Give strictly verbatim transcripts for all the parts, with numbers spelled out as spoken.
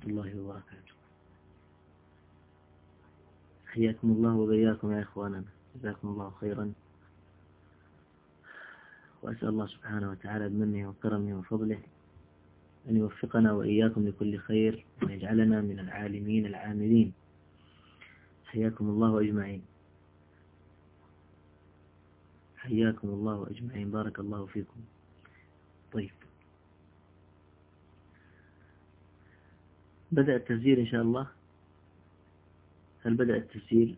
الله وبركاته. حياكم الله وبياكم يا إخواننا، جزاكم الله خيرا، وأسأل الله سبحانه وتعالى بمنه وكرمه وفضله أن يوفقنا وإياكم لكل خير ويجعلنا من العالمين العاملين. حياكم الله أجمعين، حياكم الله أجمعين، بارك الله فيكم. طيب، بدأ التسجيل إن شاء الله. هل بدأ التسجيل؟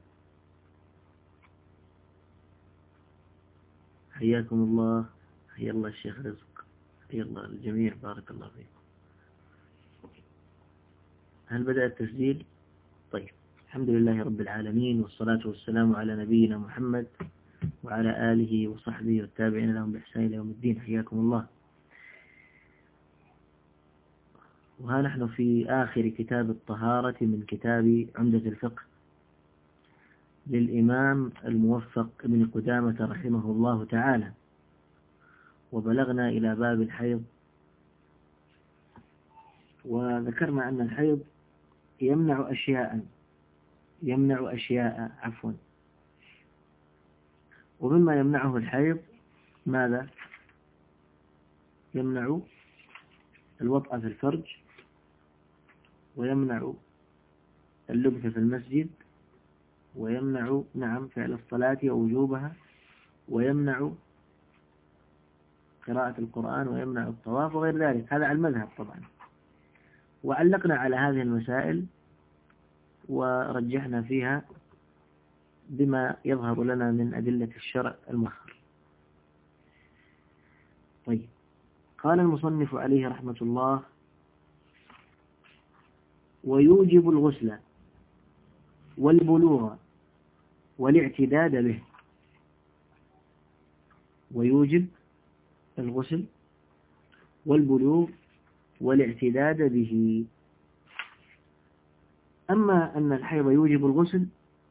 حياكم الله، حيا الله الشيخ رزق، حيا الله الجميع، بارك الله فيكم. هل بدأ التسجيل؟ طيب، الحمد لله رب العالمين، والصلاة والسلام على نبينا محمد وعلى آله وصحبه والتابعين لهم بإحسان إلى يوم الدين. حياكم الله. وها نحن في آخر كتاب الطهارة من كتاب عمدة الفقه للإمام الموفق ابن قدامة رحمه الله تعالى، وبلغنا إلى باب الحيض، وذكرنا أن الحيض يمنع أشياء يمنع أشياء عفوا ومما يمنعه الحيض ماذا؟ يمنع الوطأ في الفرج، ويمنع اللبث في المسجد، ويمنع نعم فعل الصلاة ووجوبها، ويمنع قراءة القرآن، ويمنع الطواف وغير ذلك. هذا على المذهب طبعا. وعلقنا على هذه المسائل ورجحنا فيها بما يظهر لنا من أدلة الشرع المؤخر. طيب، قال المصنف عليه رحمة الله: ويوجب الغسل والبلوغ والاعتداد به. ويوجب الغسل والبلوغ والاعتداد به. أما أن الحيض يوجب الغسل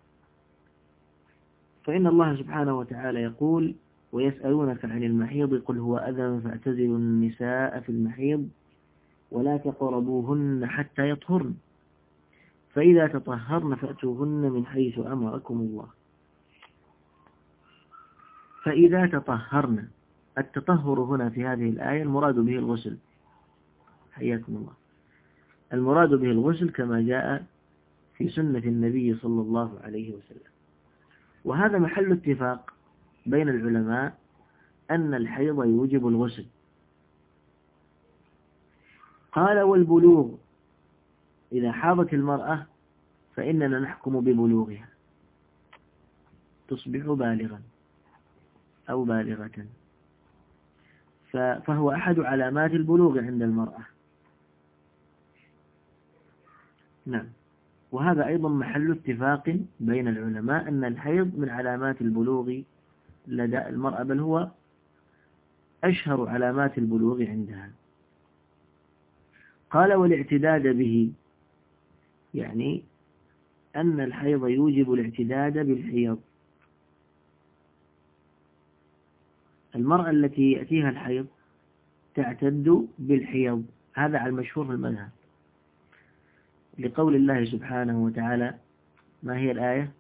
فإن الله سبحانه وتعالى يقول: ويسألونك عن المحيض قل هو أذى فاعتزلوا النساء في المحيض ولا تقربوهن حتى يطهرن فإذا تطهرن فأتوهن من حيث أمركم الله. فإذا تطهرن، التطهر هنا في هذه الآية المراد به الغسل. حياكم الله. المراد به الغسل كما جاء في سنة النبي صلى الله عليه وسلم. وهذا محل اتفاق بين العلماء أن الحيض يوجب الغسل. قال: والبلوغ، إذا حاضت المرأة فإننا نحكم ببلوغها، تصبح بالغا أو بالغة، فهو أحد علامات البلوغ عند المرأة. نعم. وهذا أيضا محل اتفاق بين العلماء أن الحيض من علامات البلوغ لدى المرأة، بل هو أشهر علامات البلوغ عندها. قال: والاعتداد به، يعني أن الحيض يوجب الاعتداد بالحيض. المرأة التي يأتيها الحيض تعتد بالحيض، هذا على المشهور في المذهب، لقول الله سبحانه وتعالى: ما هي الآية؟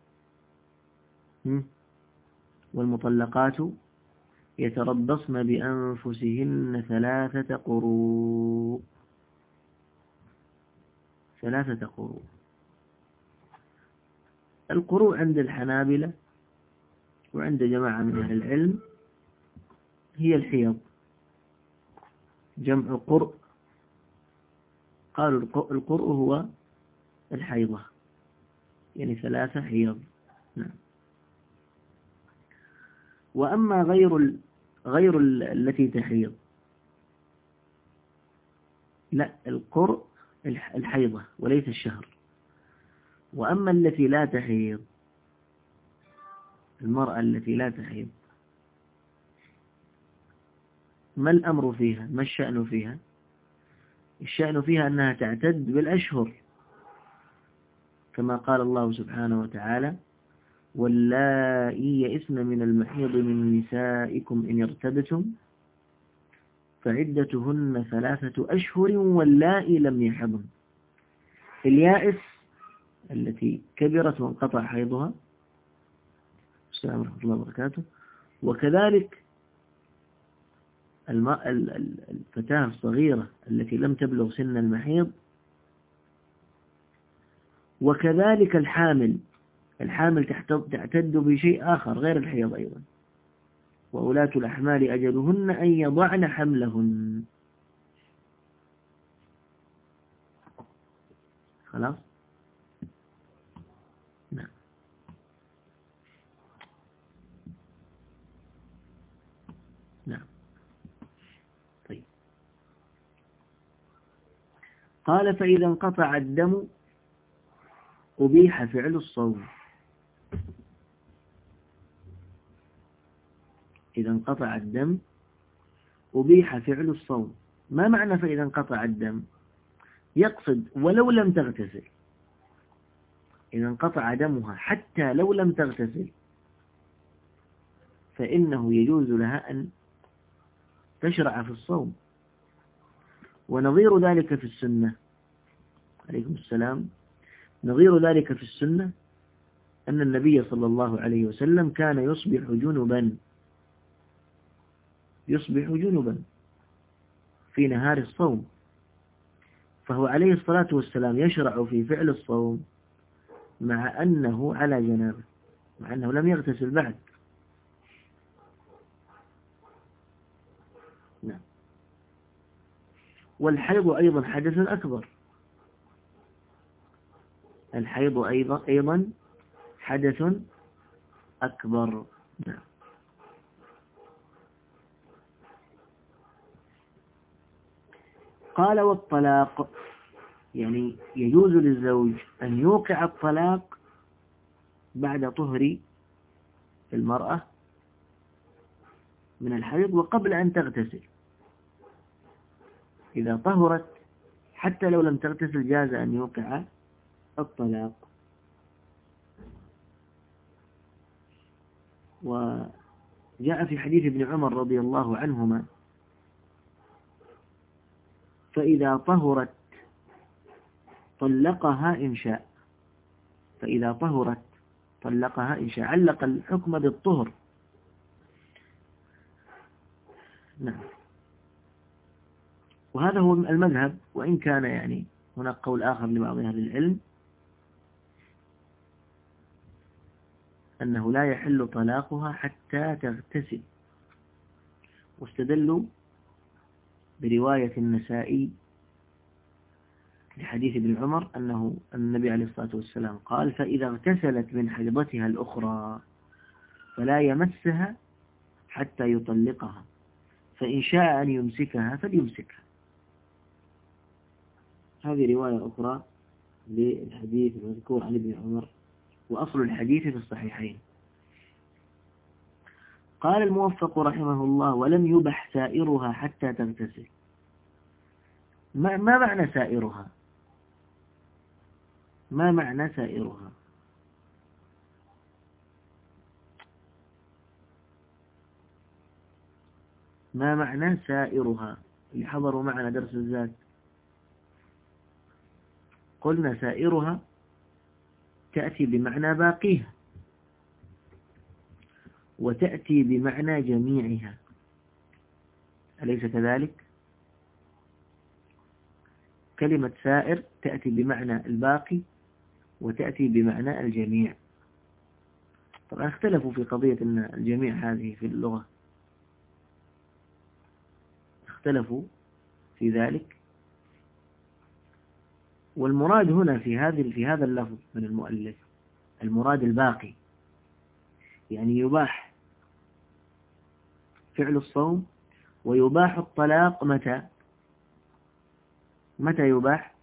والمطلقات يتربصن بأنفسهن ثلاثة قروء ثلاثة قروء. القروء عند الحنابلة وعند جماعة من أهل العلم هي الحيض، جمع قرء، قالوا القرء هو الحيضة، يعني ثلاثة حيض. نعم. وأما غير ال... غير ال... التي تحيض، لا، القرء الحيضة وليس الشهر. وأما التي لا تحيض، المرأة التي لا تحيض، ما الأمر فيها؟ ما الشأن فيها؟ الشأن فيها أنها تعتد بالأشهر، كما قال الله سبحانه وتعالى: واللائي يئسن من المحيض من نسائكم إن ارتبتم فعدتهن ثلاثة أشهر واللائي لم يحضن اليائس التي كبرت وانقطع حيضها، السلام ورحمة الله وبركاته. وكذلك الفتاة الصغيرة التي لم تبلغ سن المحيض، وكذلك الحامل الحامل تعتد بشيء آخر غير الحيض أيضا. وأولاة الأحمال أجلهن أن يضعن حملهن. خلاص. نعم. نعم. طيب. قال فإذا انقطع الدم أبيح فعل الصوم. إذا انقطع الدم أبيح فعل الصوم. ما معنى فإذا انقطع الدم؟ يقصد ولو لم تغتسل، إذا انقطع دمها حتى لو لم تغتسل فإنه يجوز لها أن تشرع في الصوم. ونظير ذلك في السنة، عليكم السلام، نظير ذلك في السنة أن النبي صلى الله عليه وسلم كان يصبح جنبا يصبح جنبا في نهار الصوم، فهو عليه الصلاة والسلام يشرع في فعل الصوم مع أنه على جنابه، مع أنه لم يغتسل بعد. نعم. والحيض أيضا حدث أكبر، الحيض أيضا أيضا حدث أكبر. نعم. قال والطلاق، يعني يجوز للزوج أن يوقع الطلاق بعد طهر المرأة من الحيض وقبل أن تغتسل. إذا طهرت حتى لو لم تغتسل جاز أن يوقع الطلاق. وجاء في حديث ابن عمر رضي الله عنهما فإذا طهرت طلقها إن شاء، فإذا طهرت طلقها إن شاء، علق الحكم بالطهر. نعم. وهذا هو المذهب، وإن كان يعني هناك قول آخر لبعض أهل العلم أنه لا يحل طلاقها حتى تغتسل، واستدلوا برواية النسائي لحديث ابن عمر أنه النبي عليه الصلاة والسلام قال فإذا اغتسلت من حيضتها الأخرى فلا يمسها حتى يطلقها، فإن شاء أن يمسكها فليمسكها. هذه رواية أخرى للحديث المذكور عن ابن عمر، وأصل الحديث في الصحيحين. قال الموفق رحمه الله ولم يبح سائرها حتى تغتسل. ما, ما معنى سائرها؟ ما معنى سائرها؟ ما معنى سائرها؟ اللي حضروا معنا درس الزاد قلنا سائرها تأتي بمعنى باقيها، وتأتي بمعنى جميعها، أليس كذلك؟ كلمة سائر تأتي بمعنى الباقي وتأتي بمعنى الجميع. طبعا اختلفوا في قضية أن الجميع هذه في اللغة، اختلفوا في ذلك. والمراد هنا في هذه في هذا اللفظ من المؤلف المراد الباقي، يعني يباح فعل الصوم ويباح الطلاق. متى متى يباح؟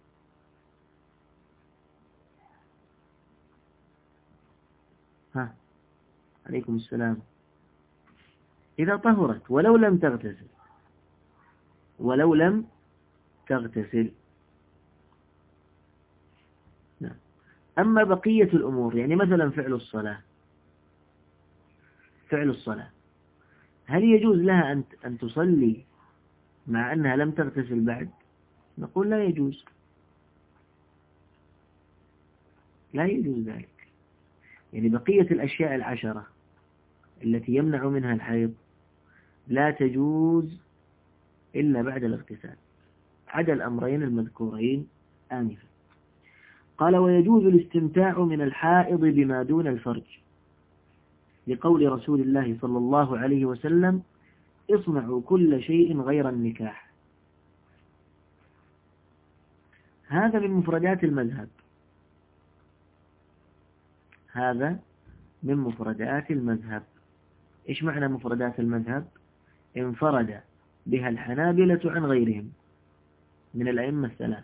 ها عليكم السلام. إذا طهرت ولو لم تغتسل، ولو لم تغتسل. نعم. أما بقية الأمور، يعني مثلا فعل الصلاة فعل الصلاة هل يجوز لها أن أن تصلي مع أنها لم تغتسل بعد؟ نقول لا يجوز. لا يجوز ذلك. يعني بقية الأشياء العشرة التي يمنع منها الحيض لا تجوز إلا بعد الاغتسال، عدا الأمرين المذكورين آنفا. قال: ويجوز الاستمتاع من الحائض بما دون الفرج، لقول رسول الله صلى الله عليه وسلم: اصنعوا كل شيء غير النكاح. هذا من مفردات المذهب، هذا من مفردات المذهب. إيش معنى مفردات المذهب؟ انفرد بها الحنابلة عن غيرهم من الأئمة الثلاثة.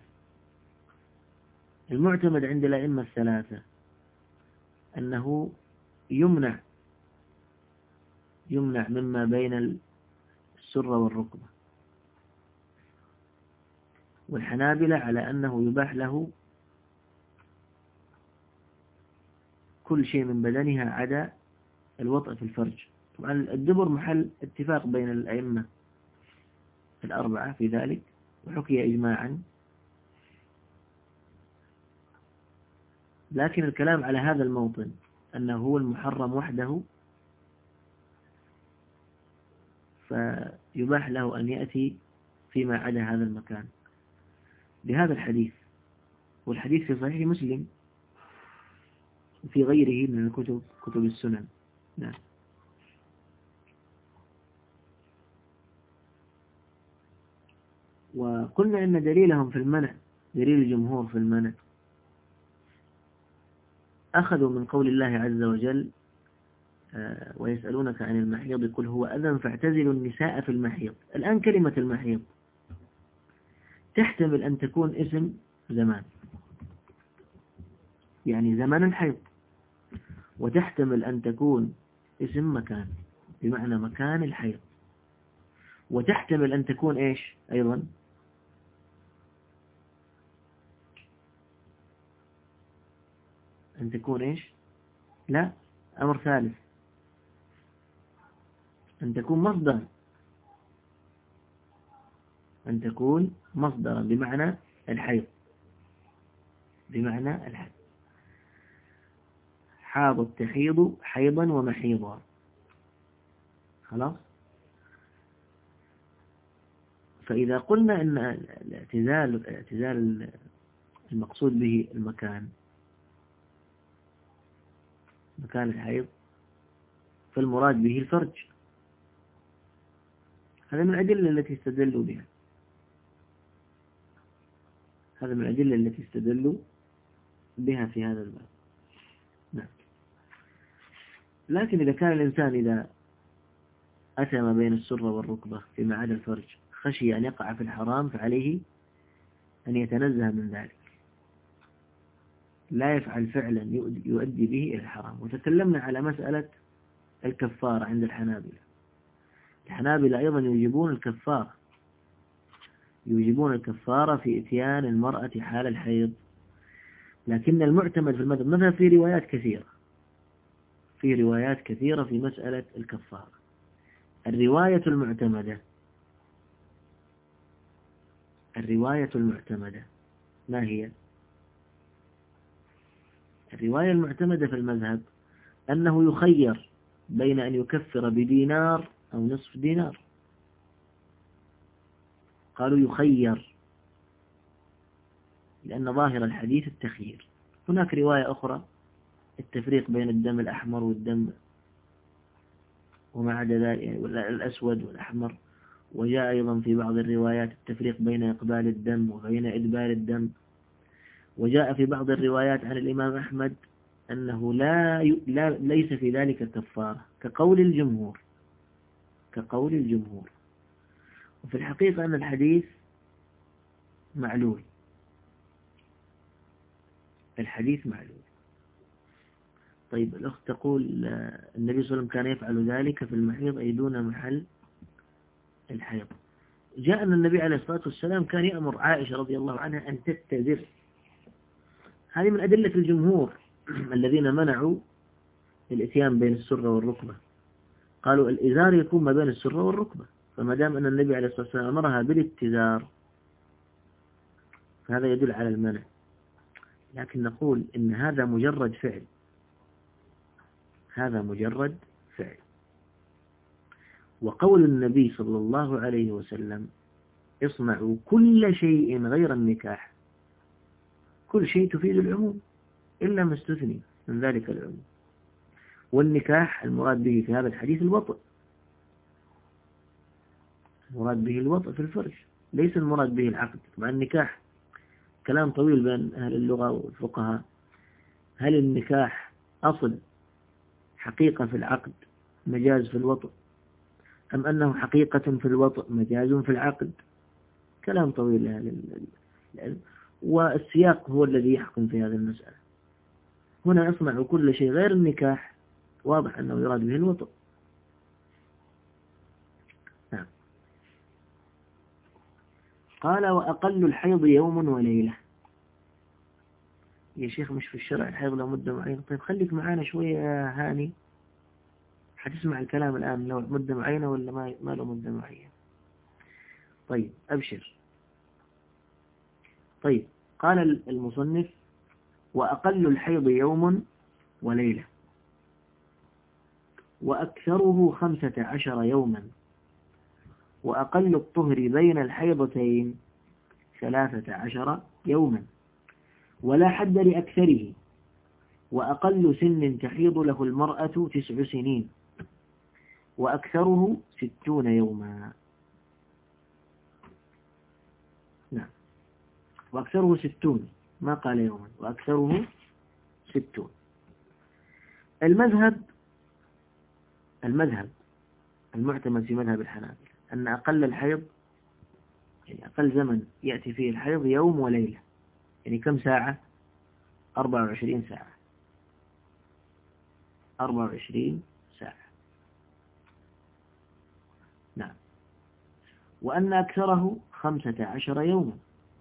المعتمد عند الأئمة الثلاثة أنه يمنع يمنع مما بين السرة والركبة، والحنابلة على أنه يباح له كل شيء من بدنها عدا الوطء في الفرج. طبعا الدبر محل اتفاق بين الأئمة الأربعة في ذلك، وحكي إجماعا، لكن الكلام على هذا الموطن أنه هو المحرم وحده، فيباح له أن يأتي فيما عدا هذا المكان بهذا الحديث. والحديث في صحيح مسلم وفي غيره من الكتب كتب السنن. نعم. وقلنا إن دليلهم في المنع، دليل الجمهور في المنع، أخذوا من قول الله عز وجل: آه ويسألونك عن المحيض قل هو أذى فاعتزلوا النساء في المحيض. الآن كلمة المحيض تحتمل أن تكون اسم زمان، يعني زمن الحيض، وتحتمل أن تكون اسم مكان بمعنى مكان الحيض، وتحتمل أن تكون إيش أيضا؟ أن تكون إيش؟ لا، أمر ثالث، أن تكون مصدر، أن تكون مصدرا بمعنى الحيض، بمعنى الحيض. حاض تحيض حيضا ومحيضا. خلاص. فإذا قلنا أن الاعتزال الاعتزال المقصود به المكان، مكان الحيض، فالمراد به الفرج. هذا من الأدلة التي استدلوا بها، هذا من الأدلة التي استدلوا بها في هذا الباب. نعم. لكن إذا كان الإنسان إذا أتى ما بين السرة والركبة فيما عدا الفرج خشي أن يقع في الحرام، فعليه أن يتنزه من ذلك، لا يفعل فعلا يؤدي به إلى الحرام. وتكلمنا على مسألة الكفارة عند الحنابلة. الحنابلة أيضا يوجبون الكفارة، يوجبون الكفارة في إتيان المرأة حال الحيض. لكن المعتمد في المذهب مثلا في روايات كثيرة، في روايات كثيرة في مسألة الكفارة. الرواية المعتمدة الرواية المعتمدة ما هي؟ الرواية المعتمدة في المذهب أنه يخير بين أن يكفر بدينار أو نصف دينار. قالوا يخير لأن ظاهر الحديث التخيير. هناك رواية أخرى التفريق بين الدم الأحمر والدم وما عدا ذلك الأسود والأحمر. وجاء أيضا في بعض الروايات التفريق بين إقبال الدم وبين إدبار الدم. وجاء في بعض الروايات عن الإمام أحمد أنه لا, ي... لا ليس في ذلك كفارة، كقول الجمهور كقول الجمهور وفي الحقيقة أن الحديث معلول، الحديث معلول. طيب الأخت تقول النبي صلى الله عليه وسلم كان يفعل ذلك في المحيض أي دون محل الحيض. جاء أن النبي عليه الصلاة والسلام كان يأمر عائشة رضي الله عنها أن تتزر. هذه من أدلة الجمهور الذين منعوا الاتيان بين السرة والركبة. قالوا الإزار يكون ما بين السرة والركبة، فما دام أن النبي عليه الصلاة والسلام أمرها بالاتزار فهذا يدل على المنع. لكن نقول إن هذا مجرد فعل، هذا مجرد فعل. وقول النبي صلى الله عليه وسلم اصنعوا كل شيء غير النكاح، كل شيء تفيد العموم إلا ما استثني من ذلك العموم. والنكاح المراد به في هذا الحديث الوطء، المراد به الوطء في الفرج، ليس المراد به العقد. مع النكاح كلام طويل بين أهل اللغة والفقهاء، هل النكاح أصل حقيقة في العقد مجاز في الوطء، أم أنه حقيقة في الوطء مجاز في العقد؟ كلام طويل لأهل العلم، والسياق هو الذي يحكم في هذه المسألة. هنا يصنع كل شيء غير النكاح، واضح أنه يراد به الوطء. نعم. قال وأقل الحيض يوم وليلة. يا شيخ مش في الشرع الحيض له مدة معينة؟ طيب خليك معانا شوية يا هاني، حتسمع الكلام الآن، لو مدة معينة ولا ما ما له مدة معينة. طيب أبشر. طيب قال المصنف وأقل الحيض يوم وليلة، وأكثره خمسة عشر يوما، وأقل الطهر بين الحيضتين ثلاثة عشر يوما، ولا حد لأكثره، وأقل سن تحيض له المرأة تسع سنين، وأكثره ستون يوما. نعم، وأكثره ستون، ما قال يوما، وأكثره ستون. المذهب المذهب المعتمد في مذهب الحنابلة أن أقل الحيض، يعني أقل زمن يأتي فيه الحيض يوم وليلة، يعني كم ساعة؟ أربع وعشرين ساعة، أربع وعشرين ساعة. نعم. وأن أكثره خمسة عشر يوما.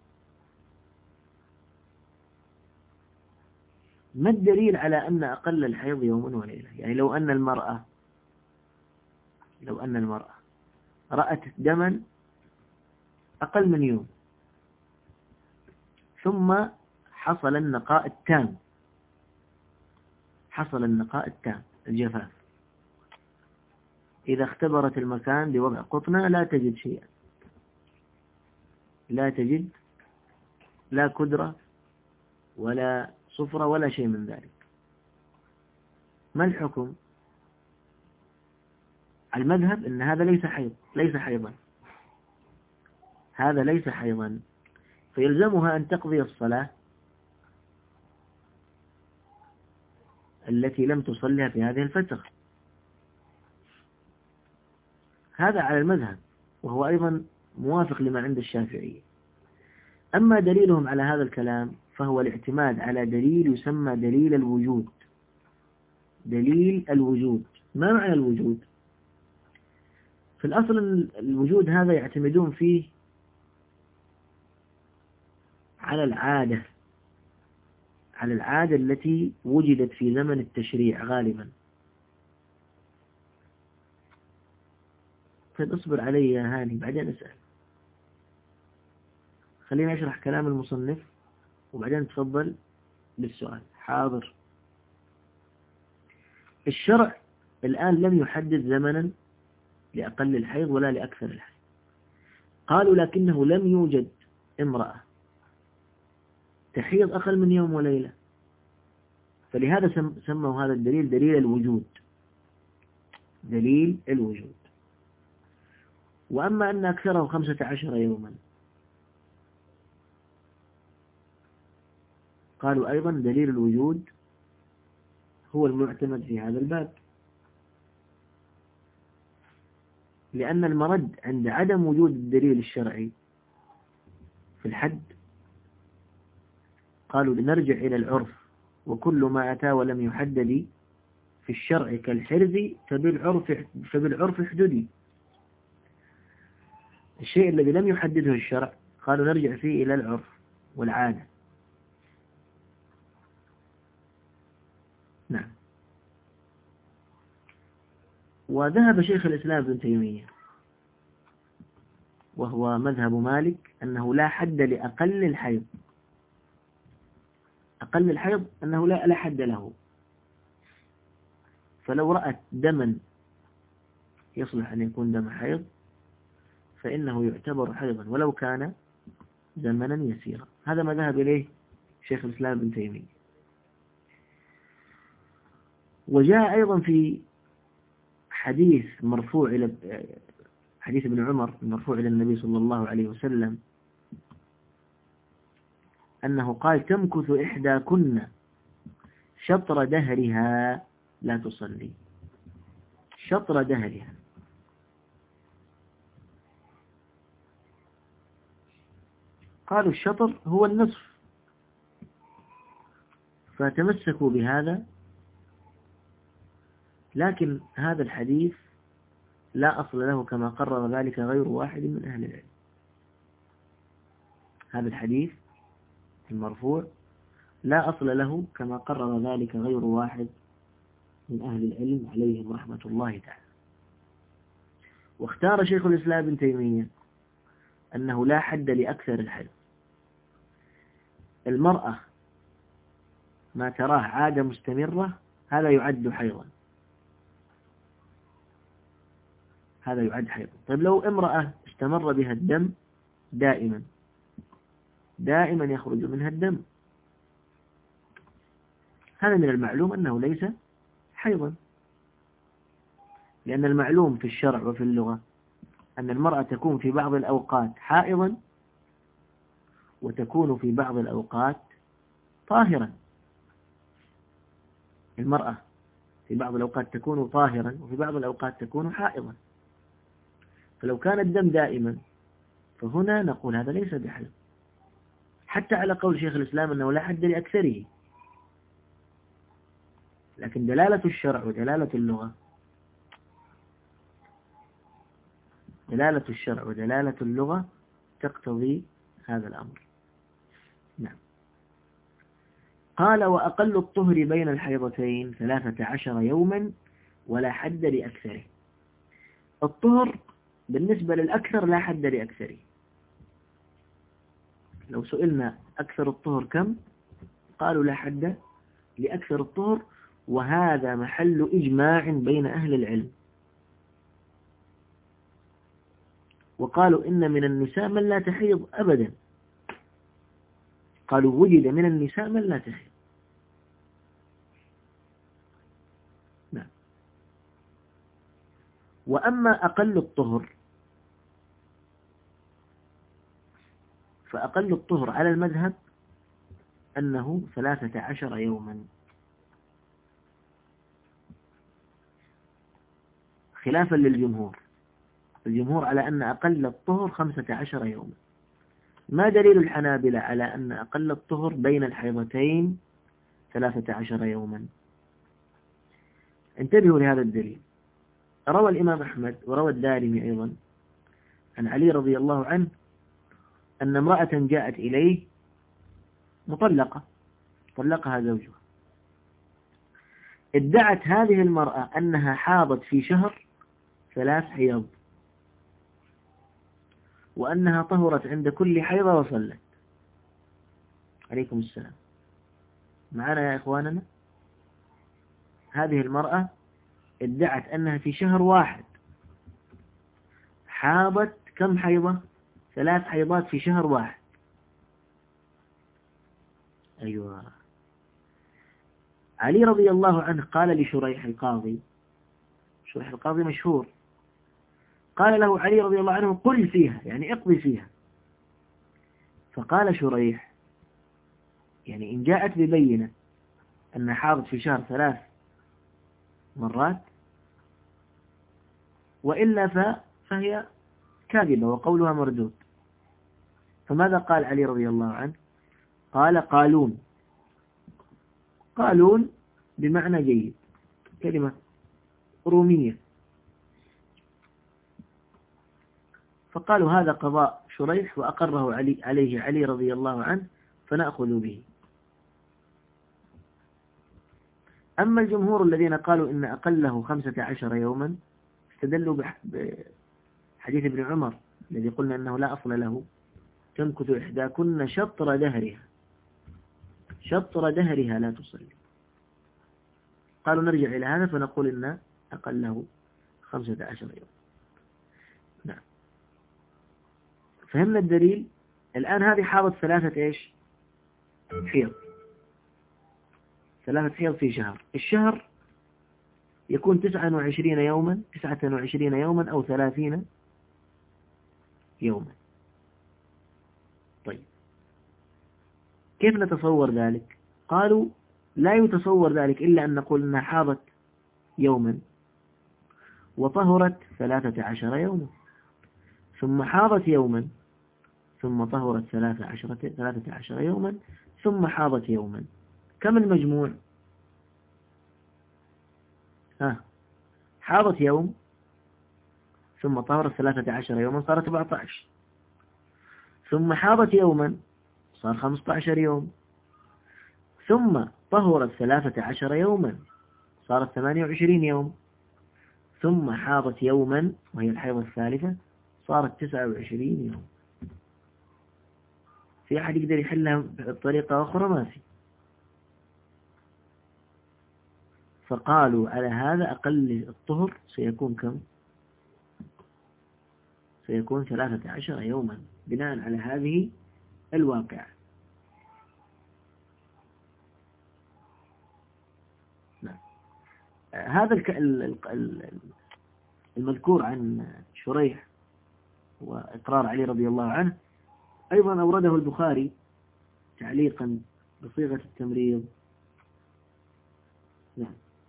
ما الدليل على أن أقل الحيض يوم وليلة؟ يعني لو أن المرأة لو أن المرأة رأت دما أقل من يوم، ثم حصل النقاء التام، حصل النقاء التام الجفاف، إذا اختبرت المكان بوضع قطنة لا تجد شيئا، لا تجد لا كدرة ولا صفرة ولا شيء من ذلك، ما الحكم؟ المذهب أن هذا ليس حيض، ليس حيضا، هذا ليس حيضا، فيلزمها أن تقضي الصلاة التي لم تصلها في هذه الفترة. هذا على المذهب، وهو أيضا موافق لما عند الشافعية. أما دليلهم على هذا الكلام فهو الاعتماد على دليل يسمى دليل الوجود. دليل الوجود، ما معنى الوجود؟ في الأصل الوجود هذا يعتمدون فيه على العادة، على العادة التي وجدت في زمن التشريع غالبا. طيب اصبر علي يا هاني بعدين اسأل، خليني أشرح كلام المصنف وبعدين تفضل للسؤال. حاضر. الشرع الآن لم يحدد زمنا لأقل الحيض ولا لأكثر الحيض، قالوا لكنه لم يوجد امرأة تحيض أقل من يوم وليلة، فلهذا سموا هذا الدليل دليل الوجود، دليل الوجود. وأما أن أكثره خمسة عشر يوما، قالوا أيضا دليل الوجود هو المعتمد في هذا الباب، لأن المرد عند عدم وجود الدليل الشرعي في الحد، قالوا لنرجع إلى العرف، وكل ما أتى ولم يحدد في الشرع كالحرز فبالعرف فبالعرف حدودي. الشيء الذي لم يحدده الشرع قالوا نرجع فيه إلى العرف والعادة. نعم. وذهب شيخ الإسلام ابن تيمية وهو مذهب مالك أنه لا حد لأقل الحيض، أقل أقل الحيض أنه لا لا حد له، فلو رأت دما يصلح أن يكون دم حيض فإنه يعتبر حيضا ولو كان زمنا يسيرا. هذا ما ذهب إليه شيخ الإسلام ابن تيمية. وجاء أيضا في حديث مرفوع إلى حديث ابن عمر المرفوع إلى النبي صلى الله عليه وسلم أنه قال: تمكث إحداكن شطر دهرها لا تصلي. شطر دهرها، قالوا الشطر هو النصف، فتمسكوا بهذا، لكن هذا الحديث لا أصل له كما قرر ذلك غير واحد من أهل العلم. هذا الحديث المرفوع لا أصل له كما قرر ذلك غير واحد من أهل العلم عليهم رحمة الله تعالى. واختار شيخ الإسلام ابن تيمية أنه لا حد لأكثر الحيض. المرأة ما تراه عادة مستمرة هذا يعد حيضا، هذا يعد حيضا. طيب لو امرأة استمر بها الدم دائما دائما يخرج منها الدم، هذا من المعلوم أنه ليس حيضا، لأن المعلوم في الشرع وفي اللغة أن المرأة تكون في بعض الأوقات حائضا وتكون في بعض الأوقات طاهرا. المرأة في بعض الأوقات تكون طاهرا وفي بعض الأوقات تكون حائضا، فلو كان الدم دائما فهنا نقول هذا ليس بحيض، حتى على قول شيخ الإسلام أنه لا حد لأكثره. لكن دلالة الشرع ودلالة اللغة دلالة الشرع ودلالة اللغة تقتضي هذا الأمر. نعم. قال: وأقل الطهر بين الحيضتين ثلاثة عشر يوما ولا حد لأكثره. الطهر بالنسبة للأكثر لا حد لأكثره. لو سئلنا أكثر الطهر كم؟ قالوا لا حد لأكثر الطهر، وهذا محل إجماع بين أهل العلم. وقالوا إن من النساء من لا تحيض أبدا، قالوا وجد من النساء من لا تحيض. نعم. وأما أقل الطهر فأقل الطهر على المذهب أنه ثلاثة عشر يوما، خلافا للجمهور. الجمهور على أن أقل الطهر خمسة عشر يوما. ما دليل الحنابلة على أن أقل الطهر بين الحيضتين ثلاثة عشر يوما؟ انتبهوا لهذا الدليل. روى الإمام أحمد وروى الدارمي أيضا عن علي رضي الله عنه أن امرأة جاءت إليه مطلقة، طلقها زوجها، ادعت هذه المرأة أنها حاضت في شهر ثلاث حيض، وأنها طهرت عند كل حيضة وصلت. عليكم السلام. معنا يا إخواننا؟ هذه المرأة ادعت أنها في شهر واحد حاضت كم حيضة؟ ثلاث حيضات في شهر واحد. أيوة. علي رضي الله عنه قال لشريح القاضي، شريح القاضي مشهور، قال له علي رضي الله عنه: قل فيها، يعني اقضي فيها. فقال شريح: يعني إن جاءت ببينة أن حاضت في شهر ثلاث مرات وإلا فهي كاذبة وقولها مردود. فماذا قال علي رضي الله عنه؟ قال: قالون. قالون بمعنى جيد، كلمة رومية. فقالوا هذا قضاء شريح وأقره علي عليه علي رضي الله عنه فنأخذ به. أما الجمهور الذين قالوا إن أقله خمسة عشر يوما استدلوا بحديث ابن عمر الذي قلنا أنه لا أصل له: تمكث إحداكن شطر دهرها. شطر دهرها لا تصلي. قالوا نرجع إلى هذا فنقول إن أقله خمسة عشر يوم. نعم، فهمنا الدليل. الآن هذه حاضت ثلاثة إيش حيض، ثلاثة حيض في شهر. الشهر يكون تسعة وعشرين يوما، تسعة وعشرين يوما أو ثلاثين يوما. طيب كيف نتصور ذلك؟ قالوا لا يتصور ذلك إلا أن نقول أنها حاضت يوما وطهرت ثلاثة عشر يوما، ثم حاضت يوما، ثم طهرت ثلاثة عشر ثلاثة عشر يوما، ثم حاضت يوما. كم المجموع؟ ها، حاضت يوم ثم طهرت ثلاثة عشر يوما صارت أربعة عشر، ثم حاضت يوما صار خمسة عشر يوم، ثم طهرت ثلاثة عشر يوما صارت ثمانية وعشرين يوم، ثم حاضت يوما وهي الحيضة الثالثة صارت تسعة وعشرين يوم. في أحد يقدر يحلها بطريقة أخرى؟ ما في. فقالوا على هذا أقل الطهر سيكون كم؟ سيكون ثلاثة عشر يوما بناء على هذه الواقعة. نعم. هذا المذكور عن شريح وإقرار علي رضي الله عنه أيضا أورده البخاري تعليقا بصيغة التمريض. نعم.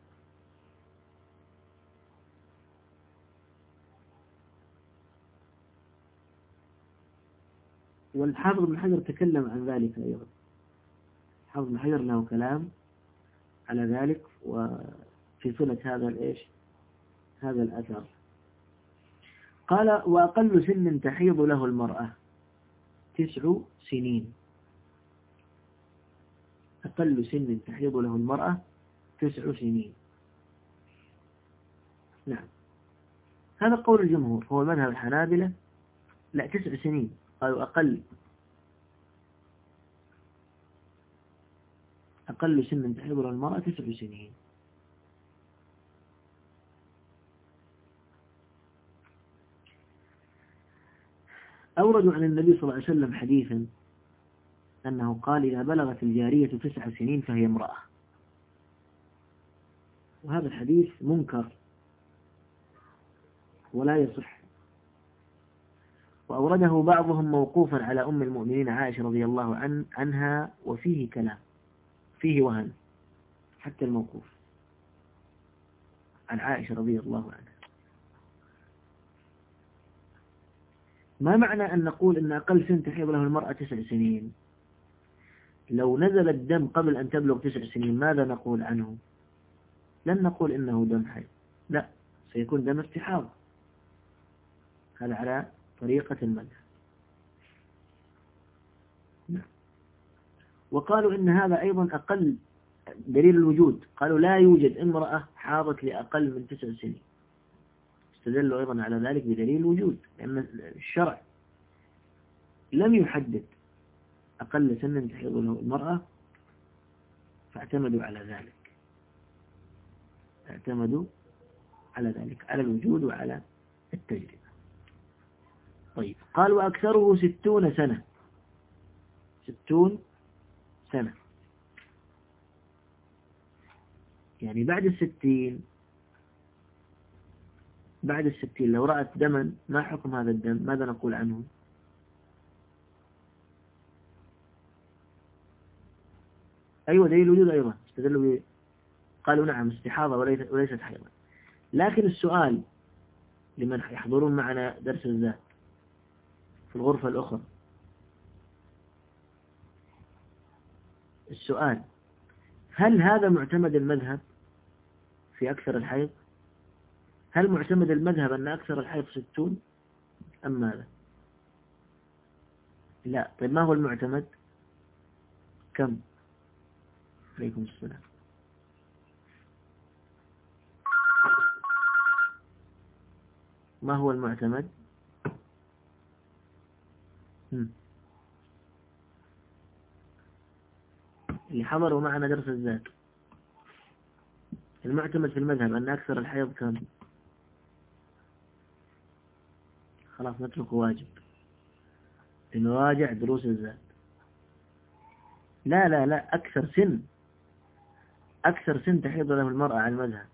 والحافظ بن حجر تكلم عن ذلك أيضا، حافظ بن حجر له كلام على ذلك وفي صلة هذا الإيش هذا الأثر. قال وأقل سن تحيض له المرأة تسع سنين. أقل سن تحيض له المرأة تسع سنين. نعم، هذا قول الجمهور، هو المذهب الحنابلة لا تسع سنين، قالوا أقل أقل سن تحيض له المرأة تسع سنين. أوردوا عن النبي صلى الله عليه وسلم حديثا أنه قال إذا بلغت الجارية تسع سنين فهي امرأة، وهذا الحديث منكر ولا يصح. وأورده بعضهم موقوفا على أم المؤمنين عائشة رضي الله عن عنها وفيه كلام، فيه وهن حتى الموقوف عن عائشة رضي الله عنها. ما معنى أن نقول أن أقل سن تحيض له المرأة تسع سنين؟ لو نزل الدم قبل أن تبلغ تسع سنين ماذا نقول عنه؟ لن نقول إنه دم حيض، لا، سيكون دم استحاضة. هذا على طريقة المذهب. وقالوا إن هذا أيضا أقل دليل الوجود، قالوا لا يوجد امرأة حاضت لأقل من تسع سنين، استدلوا أيضا على ذلك بدليل الوجود، لأن الشرع لم يحدد أقل سن تحيض له المرأة، فاعتمدوا على ذلك اعتمدوا على ذلك على الوجود وعلى التجربة. طيب، قال وأكثره ستون سنة، ستون سنة يعني بعد الستين، بعد الستين لو رأت دما ما حكم هذا الدم؟ ماذا نقول عنه؟ أيوة دليل الوجود أيضا استدلوا، قالوا نعم استحاضة وليست حيضا. لكن السؤال لمن يحضرون معنا درس الذات في الغرفة الأخرى، السؤال هل هذا معتمد المذهب في أكثر الحيض؟ هل معتمد المذهب أن أكثر الحيض ستون أم ماذا؟ لا. طيب ما هو المعتمد؟ كم؟ عليكم السلام. ما هو المعتمد؟ هم. اللي حضروا معنا درس الزاد، المعتمد في المذهب أن أكثر الحيض كم؟ خلاص نتركه واجب، نراجع دروس الزاد. لا لا لا أكثر سن، أكثر سن تحيض له المرأة على المذهب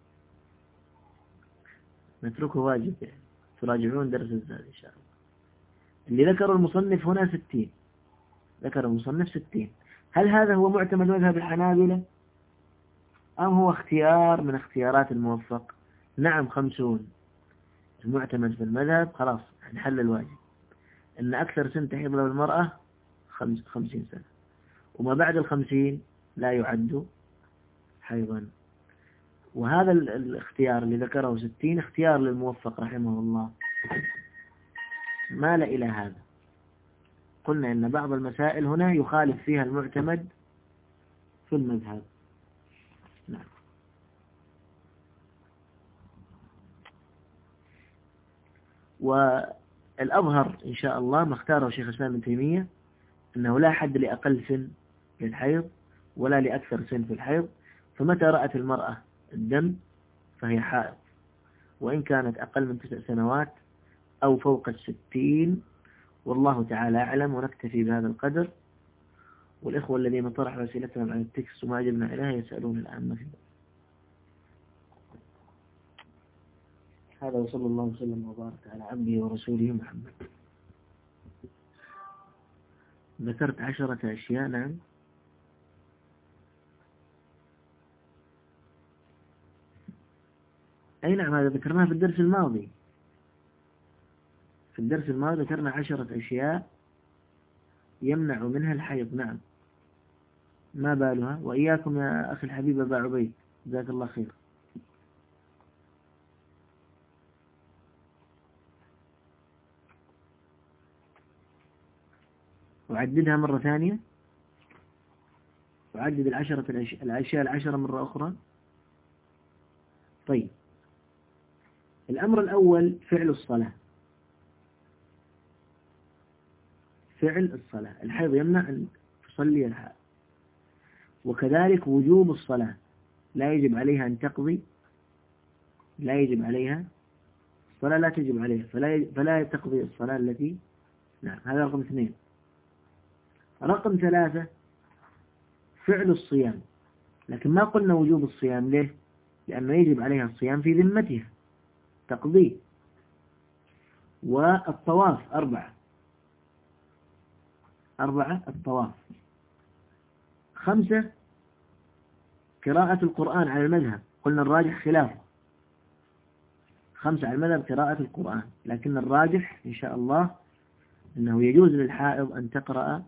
نتركه واجب، يعني تراجعون درس الزاد إن شاء الله. اللي ذكر المصنف هنا ستين، ذكر المصنف ستين. هل هذا هو معتمد مذهب الحنابلة أم هو اختيار من اختيارات الموفق؟ نعم خمسون المعتمد في المذهب، خلاص نحل الواجب أن أكثر سن تحيض له المرأة خمس خمسين سنة، وما بعد الخمسين لا يعد حيضا. وهذا الاختيار اللي ذكره ستين اختيار للموفق رحمه الله، مال إلى هذا. قلنا إن بعض المسائل هنا يخالف فيها المعتمد في المذهب. نعم. والأظهر إن شاء الله ما اختاره شيخ الإسلام ابن تيمية أنه لا حد لأقل سن للحيض ولا لأكثر سن في الحيض، فمتى رأت المرأة الدم فهي حائض، وإن كانت أقل من تسع سنوات أو فوق الستين، والله تعالى أعلم. ونكتفي بهذا القدر، والإخوة الذين طرحوا أسئلتهم عن التكست وما أجبنا إليها يسألون الآن مثلا. هذا وصلى الله وسلم وبارك على عبده ورسوله محمد. ذكرت عشرة أشياء. نعم. أي نعم، هذا ذكرناه في الدرس الماضي. في الدرس الماضي ذكرنا عشرة أشياء يمنع منها الحيض. نعم. ما بالها؟ وإياكم يا أخي الحبيب أبا عبيد، جزاك الله خير. أعددها مرة ثانية، أعدد العشرة الأشياء العشرة مرة أخرى. طيب، الأمر الأول فعل الصلاة. فعل الصلاة، الحيض يمنع أن تصلي الحائض، وكذلك وجوب الصلاة، لا يجب عليها أن تقضي، لا يجب عليها الصلاة، لا تجب عليها، فلا فلا تقضي الصلاة التي. نعم، هذا رقم اثنين. رقم ثلاثة فعل الصيام، لكن ما قلنا وجوب الصيام. ليه؟ لأنه يجب عليها الصيام في ذمتها تقضيه. والطواف أربعة أربعة الطواف. خمسة قراءة القرآن على المذهب، قلنا الراجح خلافه. خمسة على المذهب قراءة القرآن، لكن الراجح إن شاء الله أنه يجوز للحائض أن تقرأ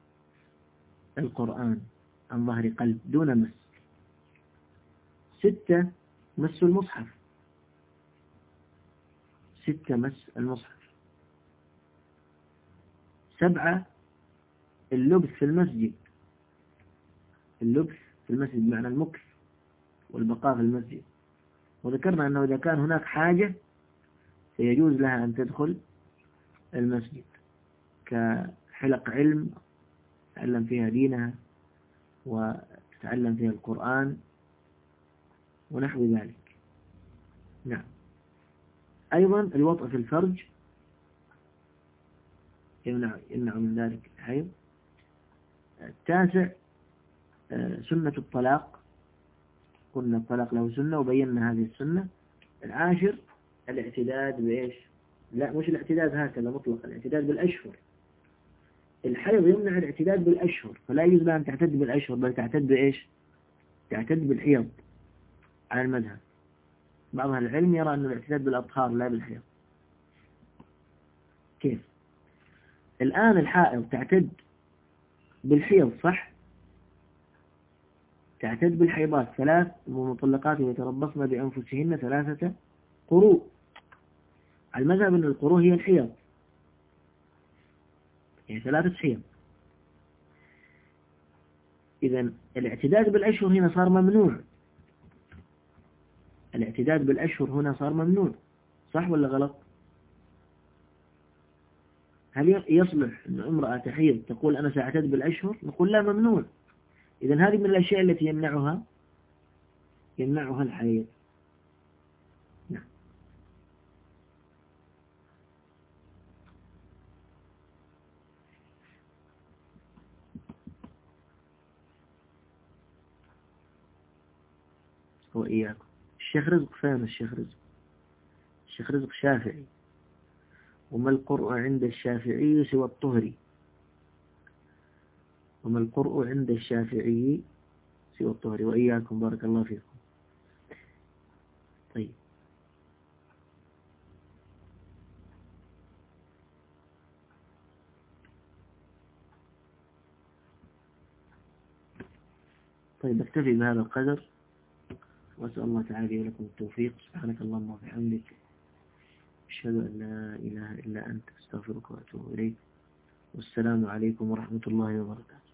القرآن عن ظهر قلب دون مس. ستة مس المصحف، ستة مس المصحف. سبعة اللبث في المسجد، اللبث في المسجد معنى المكث والبقاء في المسجد، وذكرنا أنه إذا كان هناك حاجة فيجوز لها أن تدخل المسجد كحلق علم تتعلم فيها دينها وتتعلم فيها القرآن ونحو ذلك. نعم. أيضا الوطء في الفرج يمنع, يمنع من ذلك الحيض. التاسع سنة الطلاق، قلنا الطلاق له سنة وبينا هذه السنة. العاشر الاعتداد بإيش؟ لا مش الاعتداد هكذا مطلق، الاعتداد بالأشهر. الحيض يمنع الاعتداد بالأشهر، فلا يجوز لها أن تعتد بالأشهر، بل تعتد بإيش؟ تعتد بالحيض على المذهب. بعض أهل العلم يرى أن الاعتداد بالأطهار لا بالحيض. كيف؟ الآن الحائض تعتد بالحيض صح؟ تعتد بالحيضات ثلاث، ومطلقات يتربصن بأنفسهن ثلاثة قروء. على المذهب أن القروء هي الحيض، يعني ثلاثة حيض. إذن الاعتداد بالأشهر هنا صار ممنوع، الاعتداد بالأشهر هنا صار ممنوع، صح ولا غلط؟ هل يصلح أن امرأة تحيض تقول أنا سأعتد بالأشهر؟ نقول لا، ممنوع، إذن هذه من الأشياء التي يمنعها يمنعها الحيض. نعم. وإياكم. الشيخ رزق فين الشيخ رزق؟ الشيخ رزق شافعي. وما القرء عند الشافعي سوى الطهر. وما القرء عند الشافعي سوى الطهر. وإياكم بارك الله فيكم. طيب طيب أكتفي بهذا القدر، وأسأل الله تعالى ولكم التوفيق. سبحانك اللهم وبحمدك، أشهد أن لا إله إلا أنت، أستغفرك وأتوب إليك. والسلام عليكم ورحمة الله وبركاته.